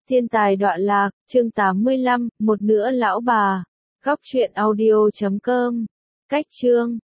Thiên tài đọa lạc, chương 85, một nữa lão bà. Góc truyện audio.com. Cách chương